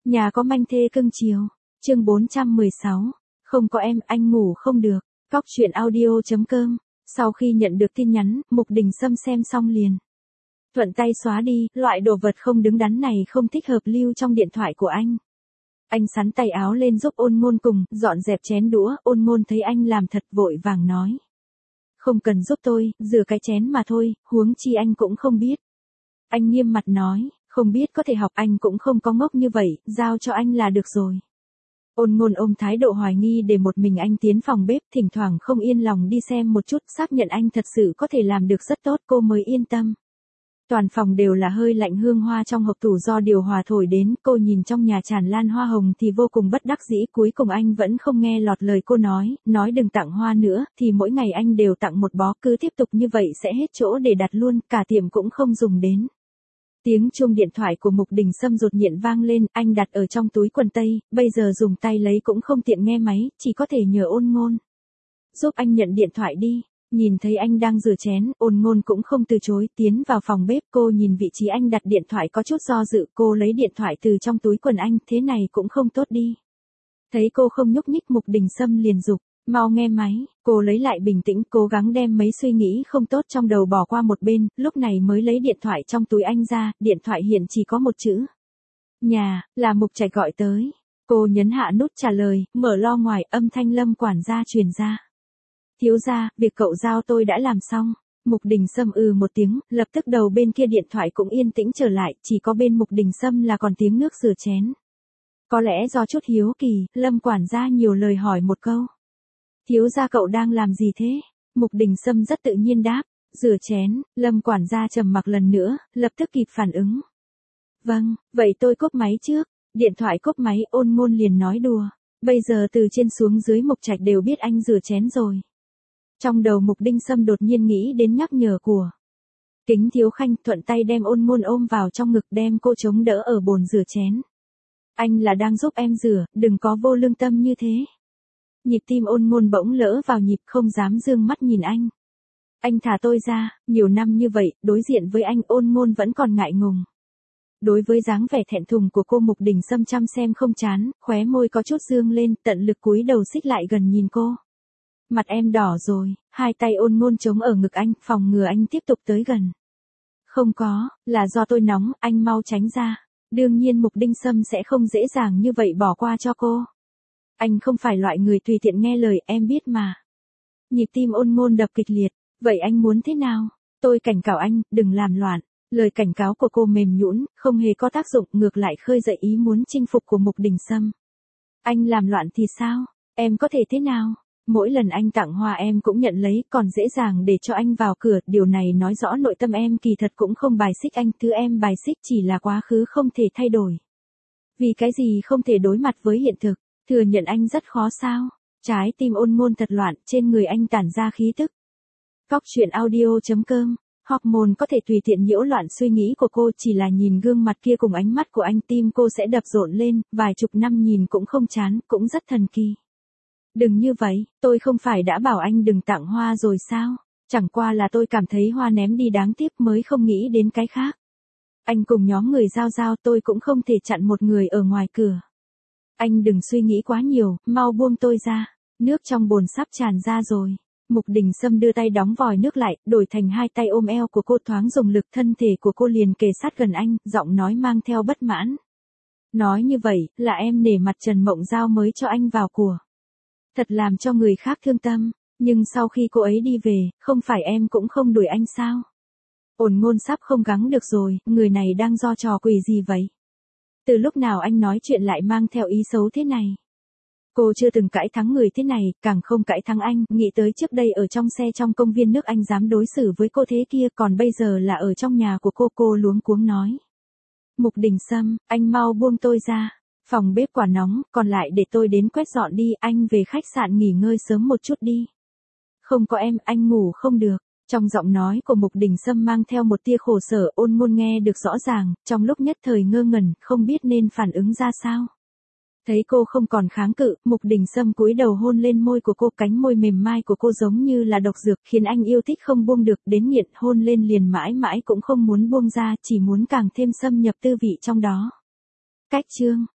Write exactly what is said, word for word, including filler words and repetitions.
Nhà có manh thê cưng chiều. Chương bốn trăm mười sáu. Không có em, anh ngủ không được. Cóc truyện audio chấm com. Sau khi nhận được tin nhắn, Mục Đình Sâm xem xong liền thuận tay xóa đi, loại đồ vật không đứng đắn này không thích hợp lưu trong điện thoại của anh. Anh xắn tay áo lên giúp Ôn Ngôn cùng dọn dẹp chén đũa. Ôn Ngôn thấy anh làm thật vội vàng nói: "Không cần giúp tôi, rửa cái chén mà thôi, huống chi anh cũng không biết." Anh nghiêm mặt nói: "Không biết có thể học, anh cũng không có ngốc như vậy, giao cho anh là được rồi." Ôn Ngôn ôm thái độ hoài nghi để một mình anh tiến phòng bếp, thỉnh thoảng không yên lòng đi xem một chút, xác nhận anh thật sự có thể làm được rất tốt cô mới yên tâm. Toàn phòng đều là hơi lạnh, hương hoa trong hộp tủ do điều hòa thổi đến, cô nhìn trong nhà tràn lan hoa hồng thì vô cùng bất đắc dĩ, cuối cùng anh vẫn không nghe lọt lời cô nói, nói đừng tặng hoa nữa, thì mỗi ngày anh đều tặng một bó, cứ tiếp tục như vậy sẽ hết chỗ để đặt luôn, cả tiệm cũng không dùng đến. Tiếng chuông điện thoại của Mục Đình Sâm đột nhiên vang lên, anh đặt ở trong túi quần tây, bây giờ dùng tay lấy cũng không tiện nghe máy, chỉ có thể nhờ Ôn Ngôn giúp anh nhận điện thoại đi. Nhìn thấy anh đang rửa chén, Ôn Ngôn cũng không từ chối, tiến vào phòng bếp, cô nhìn vị trí anh đặt điện thoại có chút do dự, cô lấy điện thoại từ trong túi quần anh, thế này cũng không tốt đi. Thấy cô không nhúc nhích, Mục Đình Sâm liền giục: "Mau nghe máy." Cô lấy lại bình tĩnh, cố gắng đem mấy suy nghĩ không tốt trong đầu bỏ qua một bên, lúc này mới lấy điện thoại trong túi anh ra, điện thoại hiện chỉ có một chữ: "Nhà", là Mục Trạch gọi tới. Cô nhấn hạ nút trả lời, mở lo ngoài, âm thanh Lâm quản gia truyền ra: "Thiếu gia, việc cậu giao tôi đã làm xong." Mục Đình Sâm ừ một tiếng, lập tức đầu bên kia điện thoại cũng yên tĩnh trở lại, chỉ có bên Mục Đình Sâm là còn tiếng nước rửa chén. Có lẽ do chút hiếu kỳ, Lâm quản gia nhiều lời hỏi một câu: "Thiếu gia cậu đang làm gì thế?" Mục Đình Sâm rất tự nhiên đáp: "Rửa chén." Lâm quản gia trầm mặc lần nữa, lập tức kịp phản ứng: "Vâng, vậy tôi cúp máy trước." Điện thoại cúp máy, Ôn Ngôn liền nói đùa: "Bây giờ từ trên xuống dưới Mục Trạch đều biết anh rửa chén rồi." Trong đầu Mục Đình Sâm đột nhiên nghĩ đến nhắc nhở của Kính Thiếu Khanh, thuận tay đem Ôn Ngôn ôm vào trong ngực, đem cô chống đỡ ở bồn rửa chén. "Anh là đang giúp em rửa, đừng có vô lương tâm như thế." Nhịp tim Ôn Ngôn bỗng lỡ vào nhịp, không dám dương mắt nhìn anh. "Anh thả tôi ra." Nhiều năm như vậy, đối diện với anh, Ôn Ngôn vẫn còn ngại ngùng. Đối với dáng vẻ thẹn thùng của cô, Mục Đình Sâm chăm xem không chán, khóe môi có chút dương lên, tận lực cúi đầu xích lại gần nhìn cô. "Mặt em đỏ rồi." Hai tay Ôn Ngôn chống ở ngực anh, phòng ngừa anh tiếp tục tới gần. "Không có, là do tôi nóng, anh mau tránh ra." Đương nhiên Mục Đình Sâm sẽ không dễ dàng như vậy bỏ qua cho cô. Anh không phải loại người tùy tiện nghe lời, em biết mà. Nhịp tim Ôn Ngôn đập kịch liệt. "Vậy anh muốn thế nào?" "Tôi cảnh cáo anh, đừng làm loạn." Lời cảnh cáo của cô mềm nhũn, không hề có tác dụng, ngược lại khơi dậy ý muốn chinh phục của Mục Đình Sâm. "Anh làm loạn thì sao? Em có thể thế nào? Mỗi lần anh tặng hoa em cũng nhận lấy, còn dễ dàng để cho anh vào cửa, điều này nói rõ nội tâm em kỳ thật cũng không bài xích anh, thứ em bài xích chỉ là quá khứ không thể thay đổi. Vì cái gì không thể đối mặt với hiện thực, thừa nhận anh rất khó sao?" Trái tim Ôn Ngôn thật loạn, trên người anh tản ra khí tức. Cóc truyện audio chấm com. Hormone có thể tùy tiện nhiễu loạn suy nghĩ của cô, chỉ là nhìn gương mặt kia cùng ánh mắt của anh, tim cô sẽ đập rộn lên, vài chục năm nhìn cũng không chán, cũng rất thần kỳ. "Đừng như vậy, tôi không phải đã bảo anh đừng tặng hoa rồi sao? Chẳng qua là tôi cảm thấy hoa ném đi đáng tiếc mới không nghĩ đến cái khác. Anh cùng nhóm người giao giao, tôi cũng không thể chặn một người ở ngoài cửa. Anh đừng suy nghĩ quá nhiều, mau buông tôi ra." Nước trong bồn sắp tràn ra rồi. Mục Đình Sâm đưa tay đóng vòi nước lại, đổi thành hai tay ôm eo của cô, thoáng dùng lực, thân thể của cô liền kề sát gần anh, giọng nói mang theo bất mãn: "Nói như vậy, là em nể mặt Trần Mộng Giao mới cho anh vào của. Thật làm cho người khác thương tâm, nhưng sau khi cô ấy đi về, không phải em cũng không đuổi anh sao?" Ôn Ngôn sắp không gắng được rồi, người này đang do trò quỷ gì vậy? Từ lúc nào anh nói chuyện lại mang theo ý xấu thế này? Cô chưa từng cãi thắng người thế này, càng không cãi thắng anh, nghĩ tới trước đây ở trong xe trong công viên nước anh dám đối xử với cô thế kia, còn bây giờ là ở trong nhà của cô, cô luống cuống nói: "Mục Đình Sâm, anh mau buông tôi ra. Phòng bếp quả nóng, còn lại để tôi đến quét dọn đi, anh về khách sạn nghỉ ngơi sớm một chút đi." "Không có em, anh ngủ không được." Trong giọng nói của Mục Đình Sâm mang theo một tia khổ sở, Ôn Ngôn nghe được rõ ràng, trong lúc nhất thời ngơ ngẩn, không biết nên phản ứng ra sao. Thấy cô không còn kháng cự, Mục Đình Sâm cúi đầu hôn lên môi của cô, cánh môi mềm mai của cô giống như là độc dược, khiến anh yêu thích không buông được, đến nghiện, hôn lên liền mãi mãi cũng không muốn buông ra, chỉ muốn càng thêm xâm nhập tư vị trong đó. Cách chương